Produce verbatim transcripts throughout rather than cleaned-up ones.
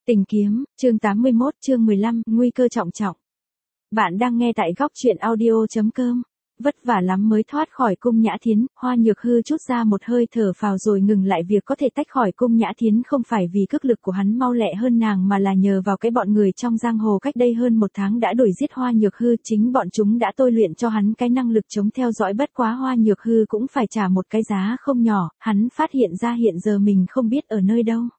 Tình kiếm, chương tám mươi mốt, chương mười lăm, nguy cơ trọng trọng. Bạn đang nghe tại góc truyện audio chấm com. Vất vả lắm mới thoát khỏi cung Nhã Thiến, Hoa Nhược Hư trút ra một hơi thở phào rồi ngừng lại việc có thể tách khỏi cung Nhã Thiến không phải vì cước lực của hắn mau lẹ hơn nàng mà là nhờ vào cái bọn người trong giang hồ cách đây hơn một tháng đã đuổi giết Hoa Nhược Hư, chính bọn chúng đã tôi luyện cho hắn cái năng lực chống theo dõi, bất quá Hoa Nhược Hư cũng phải trả một cái giá không nhỏ, hắn phát hiện ra hiện giờ mình không biết ở nơi đâu.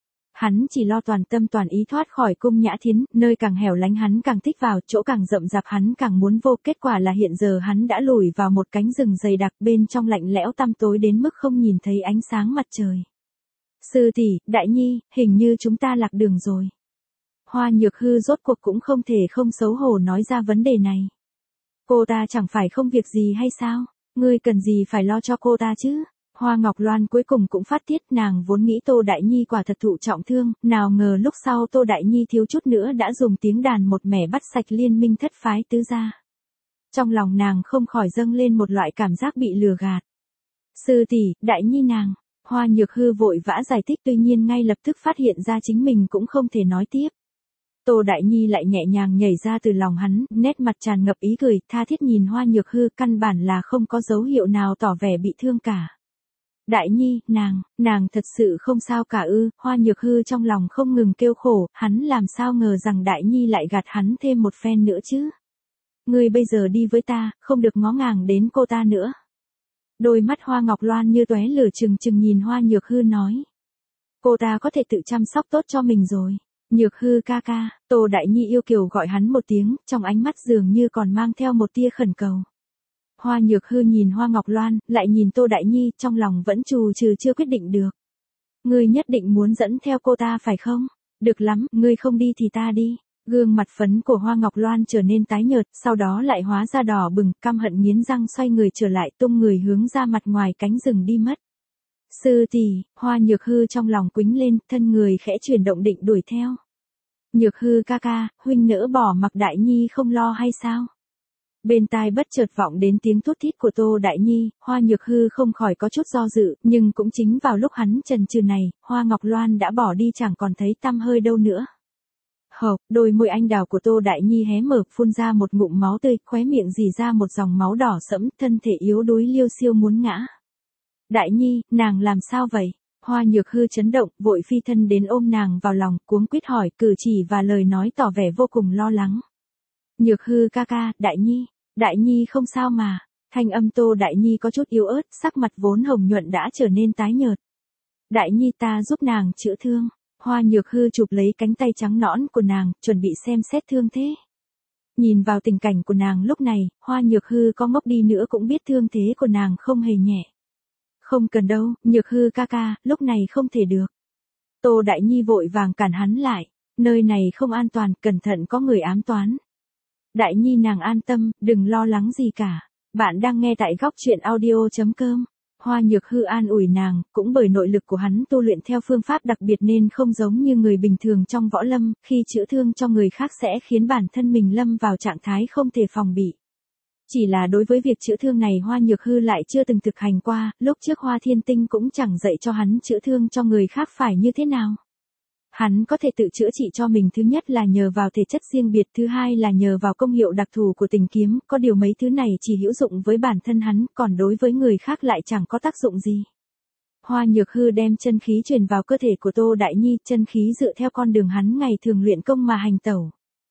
Hắn chỉ lo toàn tâm toàn ý thoát khỏi cung Nhã Thiến, nơi càng hẻo lánh hắn càng thích vào, chỗ càng rậm rạp hắn càng muốn vô, kết quả là hiện giờ hắn đã lủi vào một cánh rừng dày đặc, bên trong lạnh lẽo tăm tối đến mức không nhìn thấy ánh sáng mặt trời. Sư tỷ, Đại Nhi, hình như chúng ta lạc đường rồi. Hoa Nhược Hư rốt cuộc cũng không thể không xấu hổ nói ra vấn đề này. Cô ta chẳng phải không việc gì hay sao? Ngươi cần gì phải lo cho cô ta chứ? Hoa Ngọc Loan cuối cùng cũng phát tiết, nàng vốn nghĩ Tô Đại Nhi quả thật thụ trọng thương, nào ngờ lúc sau Tô Đại Nhi thiếu chút nữa đã dùng tiếng đàn một mẻ bắt sạch liên minh thất phái tứ gia. Trong lòng nàng không khỏi dâng lên một loại cảm giác bị lừa gạt. Sư tỷ, Đại Nhi nàng, Hoa Nhược Hư vội vã giải thích, tuy nhiên ngay lập tức phát hiện ra chính mình cũng không thể nói tiếp. Tô Đại Nhi lại nhẹ nhàng nhảy ra từ lòng hắn, nét mặt tràn ngập ý cười, tha thiết nhìn Hoa Nhược Hư, căn bản là không có dấu hiệu nào tỏ vẻ bị thương cả. Đại Nhi, nàng, nàng thật sự không sao cả ư? Hoa Nhược Hư trong lòng không ngừng kêu khổ, hắn làm sao ngờ rằng Đại Nhi lại gạt hắn thêm một phen nữa chứ. Ngươi bây giờ đi với ta, không được ngó ngàng đến cô ta nữa. Đôi mắt Hoa Ngọc Loan như tóe lửa trừng trừng nhìn Hoa Nhược Hư nói. Cô ta có thể tự chăm sóc tốt cho mình rồi. Nhược Hư ca ca, Tô Đại Nhi yêu kiều gọi hắn một tiếng, trong ánh mắt dường như còn mang theo một tia khẩn cầu. Hoa Nhược Hư nhìn Hoa Ngọc Loan, lại nhìn Tô Đại Nhi, trong lòng vẫn trù trừ chưa quyết định được. Ngươi nhất định muốn dẫn theo cô ta phải không? Được lắm, ngươi không đi thì ta đi. Gương mặt phấn của Hoa Ngọc Loan trở nên tái nhợt, sau đó lại hóa ra đỏ bừng, căm hận nghiến răng xoay người trở lại, tung người hướng ra mặt ngoài cánh rừng đi mất. Sư tỷ, Hoa Nhược Hư trong lòng quĩnh lên, thân người khẽ chuyển động định đuổi theo. Nhược Hư ca ca, huynh nỡ bỏ mặc Đại Nhi không lo hay sao? Bên tai bất chợt vọng đến tiếng thút thít của Tô Đại Nhi, Hoa Nhược Hư không khỏi có chút do dự, nhưng cũng chính vào lúc hắn chần chừ này, Hoa Ngọc Loan đã bỏ đi chẳng còn thấy tăm hơi đâu nữa. Hộc, đôi môi anh đào của Tô Đại Nhi hé mở, phun ra một ngụm máu tươi, khóe miệng rỉ ra một dòng máu đỏ sẫm, thân thể yếu đuối liêu xiêu muốn ngã. Đại Nhi, nàng làm sao vậy? Hoa Nhược Hư chấn động, vội phi thân đến ôm nàng vào lòng, cuống quýt hỏi, cử chỉ và lời nói tỏ vẻ vô cùng lo lắng. Nhược Hư ca ca, Đại Nhi. Đại Nhi không sao mà. Thanh âm Tô Đại Nhi có chút yếu ớt, sắc mặt vốn hồng nhuận đã trở nên tái nhợt. Đại Nhi, ta giúp nàng chữa thương. Hoa Nhược Hư chụp lấy cánh tay trắng nõn của nàng, chuẩn bị xem xét thương thế. Nhìn vào tình cảnh của nàng lúc này, Hoa Nhược Hư có ngốc đi nữa cũng biết thương thế của nàng không hề nhẹ. Không cần đâu, Nhược Hư ca ca, lúc này không thể được. Tô Đại Nhi vội vàng cản hắn lại. Nơi này không an toàn, cẩn thận có người ám toán. Đại Nhi nàng an tâm, đừng lo lắng gì cả. Bạn đang nghe tại góc truyện audio chấm com. Hoa Nhược Hư an ủi nàng, cũng bởi nội lực của hắn tu luyện theo phương pháp đặc biệt nên không giống như người bình thường trong võ lâm, khi chữa thương cho người khác sẽ khiến bản thân mình lâm vào trạng thái không thể phòng bị. Chỉ là đối với việc chữa thương này Hoa Nhược Hư lại chưa từng thực hành qua, lúc trước Hoa Thiên Tinh cũng chẳng dạy cho hắn chữa thương cho người khác phải như thế nào. Hắn có thể tự chữa trị cho mình, thứ nhất là nhờ vào thể chất riêng biệt, thứ hai là nhờ vào công hiệu đặc thù của tình kiếm, có điều mấy thứ này chỉ hữu dụng với bản thân hắn, còn đối với người khác lại chẳng có tác dụng gì. Hoa Nhược Hư đem chân khí truyền vào cơ thể của Tô Đại Nhi, chân khí dựa theo con đường hắn ngày thường luyện công mà hành tẩu.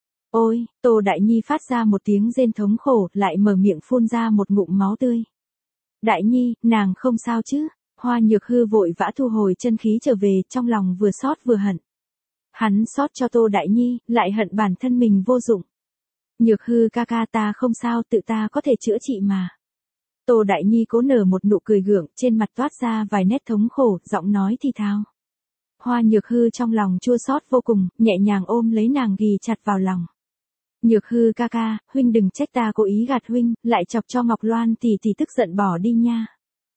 Ôi, Tô Đại Nhi phát ra một tiếng rên thống khổ, lại mở miệng phun ra một ngụm máu tươi. Đại Nhi, nàng không sao chứ? Hoa Nhược Hư vội vã thu hồi chân khí trở về, trong lòng vừa xót vừa hận. Hắn xót cho Tô Đại Nhi, lại hận bản thân mình vô dụng. Nhược Hư ca ca, ta không sao, tự ta có thể chữa trị mà. Tô Đại Nhi cố nở một nụ cười gượng, trên mặt toát ra vài nét thống khổ, giọng nói thì thào. Hoa Nhược Hư trong lòng chua xót vô cùng, nhẹ nhàng ôm lấy nàng ghì chặt vào lòng. Nhược Hư ca ca, huynh đừng trách ta cố ý gạt huynh, lại chọc cho Ngọc Loan tỷ tỷ tức giận bỏ đi nha.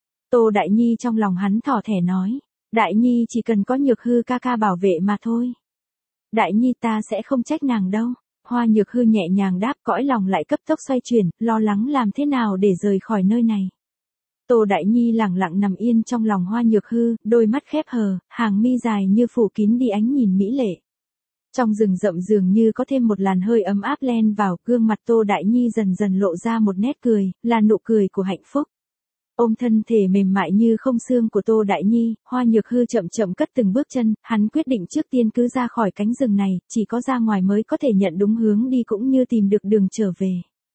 Tô Đại Nhi trong lòng hắn thỏ thẻ nói. Đại Nhi chỉ cần có Nhược Hư ca ca bảo vệ mà thôi. Đại Nhi ta sẽ không trách nàng đâu. Hoa Nhược Hư nhẹ nhàng đáp, cõi lòng lại cấp tốc xoay chuyển, lo lắng làm thế nào để rời khỏi nơi này. Tô Đại Nhi lẳng lặng nằm yên trong lòng Hoa Nhược Hư, đôi mắt khép hờ, hàng mi dài như phủ kín đi ánh nhìn mỹ lệ. Trong rừng rậm dường như có thêm một làn hơi ấm áp len vào, gương mặt Tô Đại Nhi dần dần lộ ra một nét cười, là nụ cười của hạnh phúc. Ôm thân thể mềm mại như không xương của Tô Đại Nhi, Hoa Nhược Hư chậm chậm cất từng bước chân, hắn quyết định trước tiên cứ ra khỏi cánh rừng này, chỉ có ra ngoài mới có thể nhận đúng hướng đi cũng như tìm được đường trở về.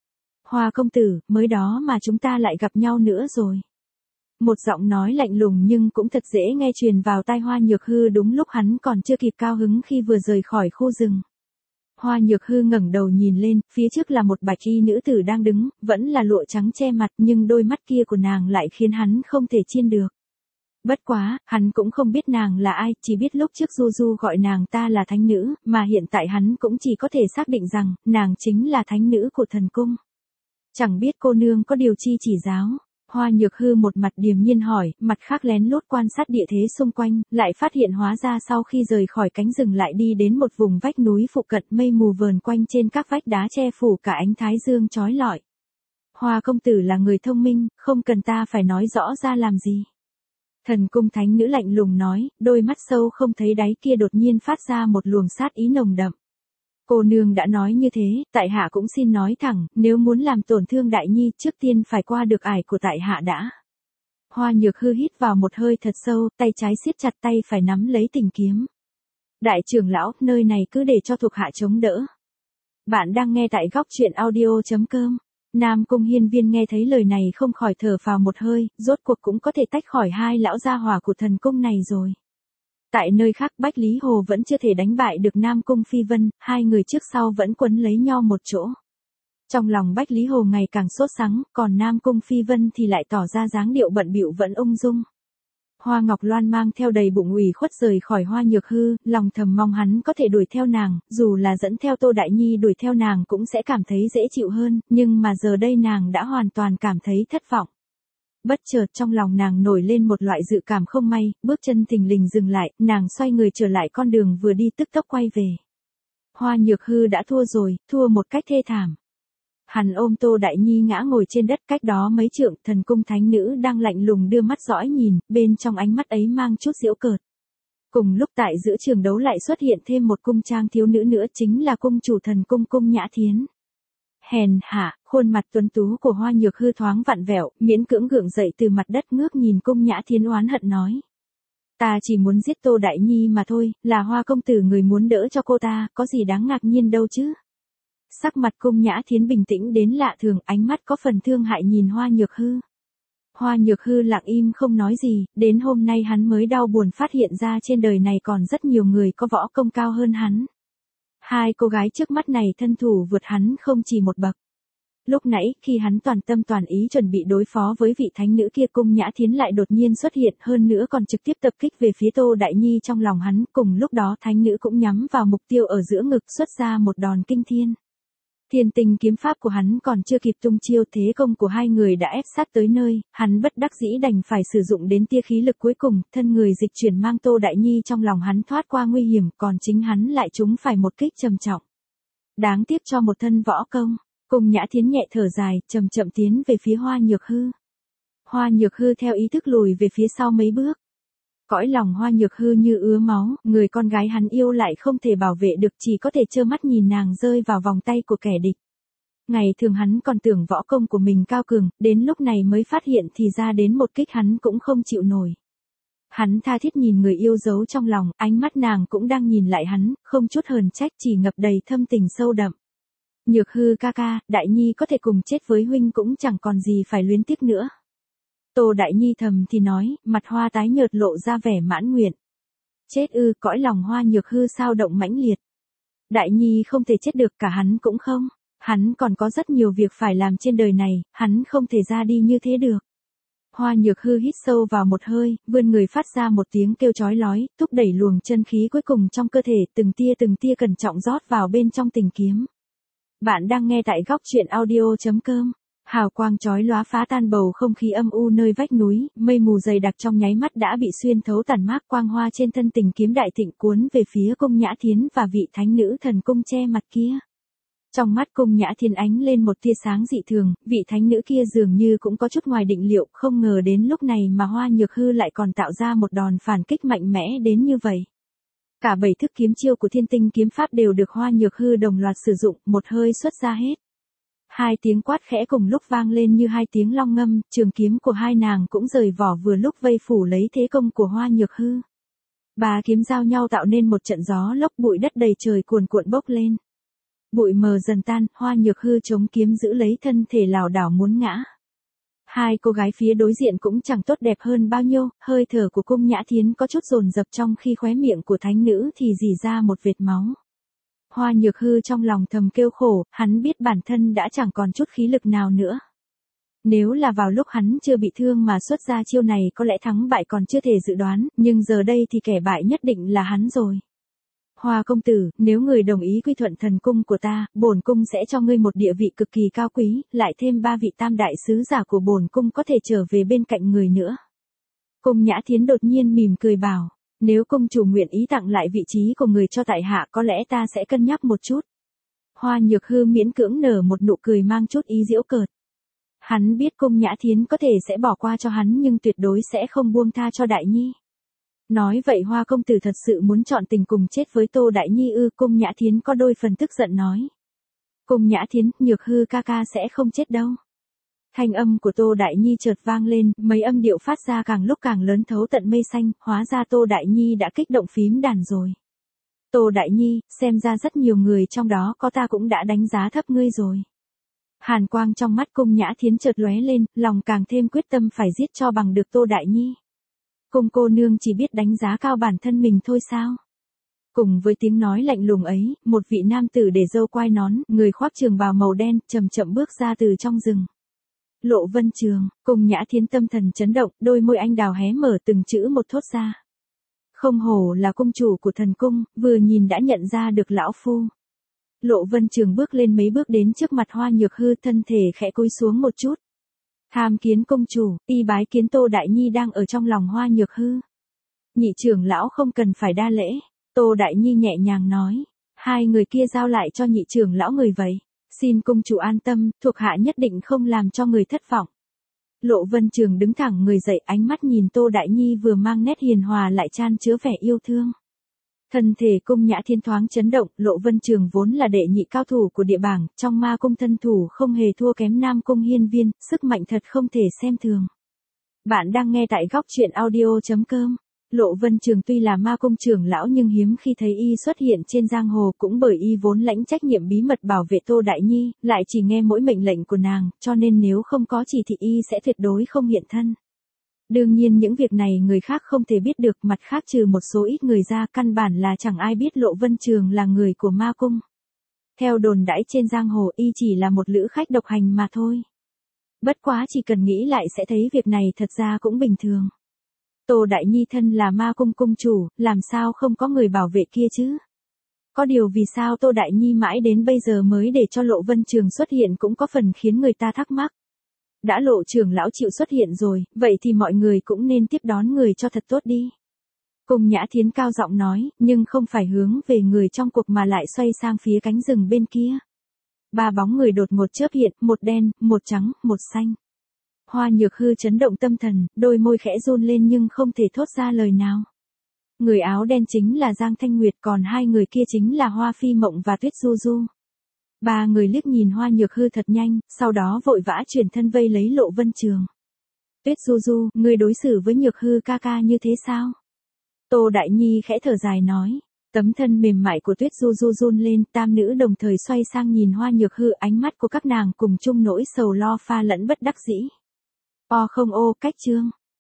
Hoa công tử, mới đó mà chúng ta lại gặp nhau nữa rồi. Một giọng nói lạnh lùng nhưng cũng thật dễ nghe truyền vào tai Hoa Nhược Hư đúng lúc hắn còn chưa kịp cao hứng khi vừa rời khỏi khu rừng. Hoa Nhược Hư ngẩng đầu nhìn lên, phía trước là một bạch y nữ tử đang đứng, vẫn là lụa trắng che mặt nhưng đôi mắt kia của nàng lại khiến hắn không thể chiên được. Bất quá, hắn cũng không biết nàng là ai, chỉ biết lúc trước Du Du gọi nàng ta là thánh nữ, mà hiện tại hắn cũng chỉ có thể xác định rằng, nàng chính là thánh nữ của thần cung. Chẳng biết cô nương có điều chi chỉ giáo. Hoa Nhược Hư một mặt điềm nhiên hỏi, mặt khác lén lút quan sát địa thế xung quanh, lại phát hiện hóa ra sau khi rời khỏi cánh rừng lại đi đến một vùng vách núi phụ cận, mây mù vờn quanh trên các vách đá che phủ cả ánh thái dương chói lọi. Hoa công tử là người thông minh, không cần ta phải nói rõ ra làm gì. Thần cung thánh nữ lạnh lùng nói, đôi mắt sâu không thấy đáy kia đột nhiên phát ra một luồng sát ý nồng đậm. Cô nương đã nói như thế, tại hạ cũng xin nói thẳng, nếu muốn làm tổn thương Đại Nhi trước tiên phải qua được ải của tại hạ đã. Hoa Nhược Hư hít vào một hơi thật sâu, tay trái siết chặt tay phải nắm lấy tình kiếm. Đại trưởng lão, nơi này cứ để cho thuộc hạ chống đỡ. Bạn đang nghe tại góc truyện audio chấm com. Nam Cung Hiên Viên nghe thấy lời này không khỏi thở phào một hơi, rốt cuộc cũng có thể tách khỏi hai lão gia hỏa của thần cung này rồi. Tại nơi khác Bách Lý Hồ vẫn chưa thể đánh bại được Nam Cung Phi Vân, hai người trước sau vẫn quấn lấy nhau một chỗ. Trong lòng Bách Lý Hồ ngày càng sốt sắng, còn Nam Cung Phi Vân thì lại tỏ ra dáng điệu bận bịu vẫn ung dung. Hoa Ngọc Loan mang theo đầy bụng ủy khuất rời khỏi Hoa Nhược Hư, lòng thầm mong hắn có thể đuổi theo nàng, dù là dẫn theo Tô Đại Nhi đuổi theo nàng cũng sẽ cảm thấy dễ chịu hơn, nhưng mà giờ đây nàng đã hoàn toàn cảm thấy thất vọng. Bất chợt trong lòng nàng nổi lên một loại dự cảm không may, bước chân thình lình dừng lại, nàng xoay người trở lại con đường vừa đi tức tốc quay về. Hoa Nhược Hư đã thua rồi, thua một cách thê thảm. Hắn ôm Tô Đại Nhi ngã ngồi trên đất cách đó mấy trượng, thần cung thánh nữ đang lạnh lùng đưa mắt dõi nhìn, bên trong ánh mắt ấy mang chút giễu cợt. Cùng lúc tại giữa trường đấu lại xuất hiện thêm một cung trang thiếu nữ nữa chính là cung chủ thần cung Cung Nhã Thiến. Hèn hạ, khuôn mặt tuấn tú của Hoa Nhược Hư thoáng vặn vẹo, miễn cưỡng gượng dậy từ mặt đất ngước nhìn Cung Nhã Thiến oán hận nói. Ta chỉ muốn giết Tô Đại Nhi mà thôi, là Hoa công tử người muốn đỡ cho cô ta, có gì đáng ngạc nhiên đâu chứ. Sắc mặt Cung Nhã Thiến bình tĩnh đến lạ thường, ánh mắt có phần thương hại nhìn Hoa Nhược Hư. Hoa Nhược Hư lặng im không nói gì, đến hôm nay hắn mới đau buồn phát hiện ra trên đời này còn rất nhiều người có võ công cao hơn hắn. Hai cô gái trước mắt này thân thủ vượt hắn không chỉ một bậc. Lúc nãy, khi hắn toàn tâm toàn ý chuẩn bị đối phó với vị thánh nữ kia, Cung Nhã Thiến lại đột nhiên xuất hiện, hơn nữa còn trực tiếp tập kích về phía Tô Đại Nhi trong lòng hắn, cùng lúc đó thánh nữ cũng nhắm vào mục tiêu ở giữa ngực xuất ra một đòn kinh thiên. Thiên tình kiếm pháp của hắn còn chưa kịp tung chiêu, thế công của hai người đã ép sát tới nơi, hắn bất đắc dĩ đành phải sử dụng đến tia khí lực cuối cùng, thân người dịch chuyển mang Tô Đại Nhi trong lòng hắn thoát qua nguy hiểm, còn chính hắn lại trúng phải một kích trầm trọng. Đáng tiếc cho một thân võ công, Cung Nhã Thiến nhẹ thở dài, chậm chậm tiến về phía Hoa Nhược Hư. Hoa Nhược Hư theo ý thức lùi về phía sau mấy bước. Cõi lòng Hoa Nhược Hư như ứa máu, người con gái hắn yêu lại không thể bảo vệ được, chỉ có thể trơ mắt nhìn nàng rơi vào vòng tay của kẻ địch. Ngày thường hắn còn tưởng võ công của mình cao cường, đến lúc này mới phát hiện thì ra đến một kích hắn cũng không chịu nổi. Hắn tha thiết nhìn người yêu dấu trong lòng, ánh mắt nàng cũng đang nhìn lại hắn, không chút hờn trách, chỉ ngập đầy thâm tình sâu đậm. Nhược Hư ca ca, Đại Nhi có thể cùng chết với huynh cũng chẳng còn gì phải luyến tiếc nữa. Tô Đại Nhi thầm thì nói, mặt hoa tái nhợt lộ ra vẻ mãn nguyện. Chết ư, cõi lòng Hoa Nhược Hư sao động mãnh liệt. Đại Nhi không thể chết được, cả hắn cũng không. Hắn còn có rất nhiều việc phải làm trên đời này, hắn không thể ra đi như thế được. Hoa Nhược Hư hít sâu vào một hơi, vươn người phát ra một tiếng kêu chói lói, thúc đẩy luồng chân khí cuối cùng trong cơ thể, từng tia từng tia cẩn trọng rót vào bên trong tình kiếm. Bạn đang nghe tại góc truyện audio chấm com. Hào quang chói lóa phá tan bầu không khí âm u nơi vách núi, mây mù dày đặc trong nháy mắt đã bị xuyên thấu tàn mát, quang hoa trên thân tình kiếm đại thịnh cuốn về phía Cung Nhã Thiến và vị thánh nữ thần cung che mặt kia. Trong mắt Cung Nhã Thiến ánh lên một tia sáng dị thường, vị thánh nữ kia dường như cũng có chút ngoài định liệu, không ngờ đến lúc này mà Hoa Nhược Hư lại còn tạo ra một đòn phản kích mạnh mẽ đến như vậy. Cả bảy thức kiếm chiêu của Thiên Tinh kiếm pháp đều được Hoa Nhược Hư đồng loạt sử dụng, một hơi xuất ra hết. Hai tiếng quát khẽ cùng lúc vang lên như hai tiếng long ngâm, trường kiếm của hai nàng cũng rời vỏ vừa lúc vây phủ lấy thế công của Hoa Nhược Hư. Ba kiếm giao nhau tạo nên một trận gió lốc, bụi đất đầy trời cuồn cuộn bốc lên. Bụi mờ dần tan, Hoa Nhược Hư chống kiếm giữ lấy thân thể lảo đảo muốn ngã. Hai cô gái phía đối diện cũng chẳng tốt đẹp hơn bao nhiêu, hơi thở của Cung Nhã Thiến có chút dồn dập trong khi khóe miệng của thánh nữ thì rỉ ra một vệt máu. Hoa Nhược Hư trong lòng thầm kêu khổ, hắn biết bản thân đã chẳng còn chút khí lực nào nữa. Nếu là vào lúc hắn chưa bị thương mà xuất ra chiêu này có lẽ thắng bại còn chưa thể dự đoán, nhưng giờ đây thì kẻ bại nhất định là hắn rồi. Hoa công tử, nếu người đồng ý quy thuận thần cung của ta, bổn cung sẽ cho ngươi một địa vị cực kỳ cao quý, lại thêm ba vị tam đại sứ giả của bổn cung có thể trở về bên cạnh người nữa. Cung Nhã Thiến đột nhiên mỉm cười bảo, nếu công chủ nguyện ý tặng lại vị trí của người cho tại hạ có lẽ ta sẽ cân nhắc một chút. Hoa Nhược Hư miễn cưỡng nở một nụ cười mang chút ý giễu cợt. Hắn biết Cung Nhã Thiến có thể sẽ bỏ qua cho hắn nhưng tuyệt đối sẽ không buông tha cho Đại Nhi. Nói vậy Hoa công tử thật sự muốn chọn tình cùng chết với Tô Đại Nhi ư? Cung Nhã Thiến có đôi phần tức giận nói. Cung Nhã Thiến, Nhược Hư ca ca sẽ không chết đâu. Thanh âm của Tô Đại Nhi chợt vang lên, mấy âm điệu phát ra càng lúc càng lớn thấu tận mây xanh, hóa ra Tô Đại Nhi đã kích động phím đàn rồi. Tô Đại Nhi, xem ra rất nhiều người trong đó có ta cũng đã đánh giá thấp ngươi rồi. Hàn quang trong mắt Cung Nhã Thiến chợt lóe lên, lòng càng thêm quyết tâm phải giết cho bằng được Tô Đại Nhi. Cung cô nương chỉ biết đánh giá cao bản thân mình thôi sao? Cùng với tiếng nói lạnh lùng ấy, một vị nam tử để râu quai nón, người khoác trường bào màu đen, chậm chậm bước ra từ trong rừng. Lộ Vân Trường, Cung Nhã Thiến tâm thần chấn động, đôi môi anh đào hé mở từng chữ một thốt ra. Không hổ là cung chủ của thần cung, vừa nhìn đã nhận ra được lão phu. Lộ Vân Trường bước lên mấy bước đến trước mặt Hoa Nhược Hư, thân thể khẽ cúi xuống một chút. Tham kiến công chủ, y bái kiến Tô Đại Nhi đang ở trong lòng Hoa Nhược Hư. Nhị trưởng lão không cần phải đa lễ, Tô Đại Nhi nhẹ nhàng nói. Hai người kia giao lại cho nhị trưởng lão người vậy. Xin công chủ an tâm, thuộc hạ nhất định không làm cho người thất vọng. Lộ Vân Trường đứng thẳng người dậy, ánh mắt nhìn Tô Đại Nhi vừa mang nét hiền hòa lại chan chứa vẻ yêu thương. Thân thể Cung Nhã Thiến thoáng chấn động, Lộ Vân Trường vốn là đệ nhị cao thủ của địa bảng, trong ma cung thân thủ không hề thua kém Nam Cung Hiên Viên, sức mạnh thật không thể xem thường. Bạn đang nghe tại góc truyện audio chấm com. Lộ Vân Trường tuy là ma cung trưởng lão nhưng hiếm khi thấy y xuất hiện trên giang hồ, cũng bởi y vốn lãnh trách nhiệm bí mật bảo vệ Tô Đại Nhi, lại chỉ nghe mỗi mệnh lệnh của nàng, cho nên nếu không có chỉ thị y sẽ tuyệt đối không hiện thân. Đương nhiên những việc này người khác không thể biết được, mặt khác trừ một số ít người ra căn bản là chẳng ai biết Lộ Vân Trường là người của ma cung. Theo đồn đãi trên giang hồ y chỉ là một lữ khách độc hành mà thôi. Bất quá chỉ cần nghĩ lại sẽ thấy việc này thật ra cũng bình thường. Tô Đại Nhi thân là ma cung cung chủ, làm sao không có người bảo vệ kia chứ? Có điều vì sao Tô Đại Nhi mãi đến bây giờ mới để cho Lộ Vân Trường xuất hiện cũng có phần khiến người ta thắc mắc. Đã Lộ trưởng lão chịu xuất hiện rồi, vậy thì mọi người cũng nên tiếp đón người cho thật tốt đi. Cung Nhã Thiến cao giọng nói, nhưng không phải hướng về người trong cuộc mà lại xoay sang phía cánh rừng bên kia. Ba bóng người đột ngột chớp hiện, một đen, một trắng, một xanh. Hoa Nhược Hư chấn động tâm thần, đôi môi khẽ run lên nhưng không thể thốt ra lời nào. Người áo đen chính là Giang Thanh Nguyệt, còn hai người kia chính là Hoa Phi Mộng và Tuyết Du Du. Ba người liếc nhìn Hoa Nhược Hư thật nhanh, sau đó vội vã chuyển thân vây lấy Lộ Vân Trường. Tuyết Du Du, người đối xử với Nhược Hư ca ca như thế sao? Tô Đại Nhi khẽ thở dài nói. Tấm thân mềm mại của Tuyết Du Du run lên, tam nữ đồng thời xoay sang nhìn Hoa Nhược Hư, ánh mắt của các nàng cùng chung nỗi sầu lo pha lẫn bất đắc dĩ. O không ô, cách chương.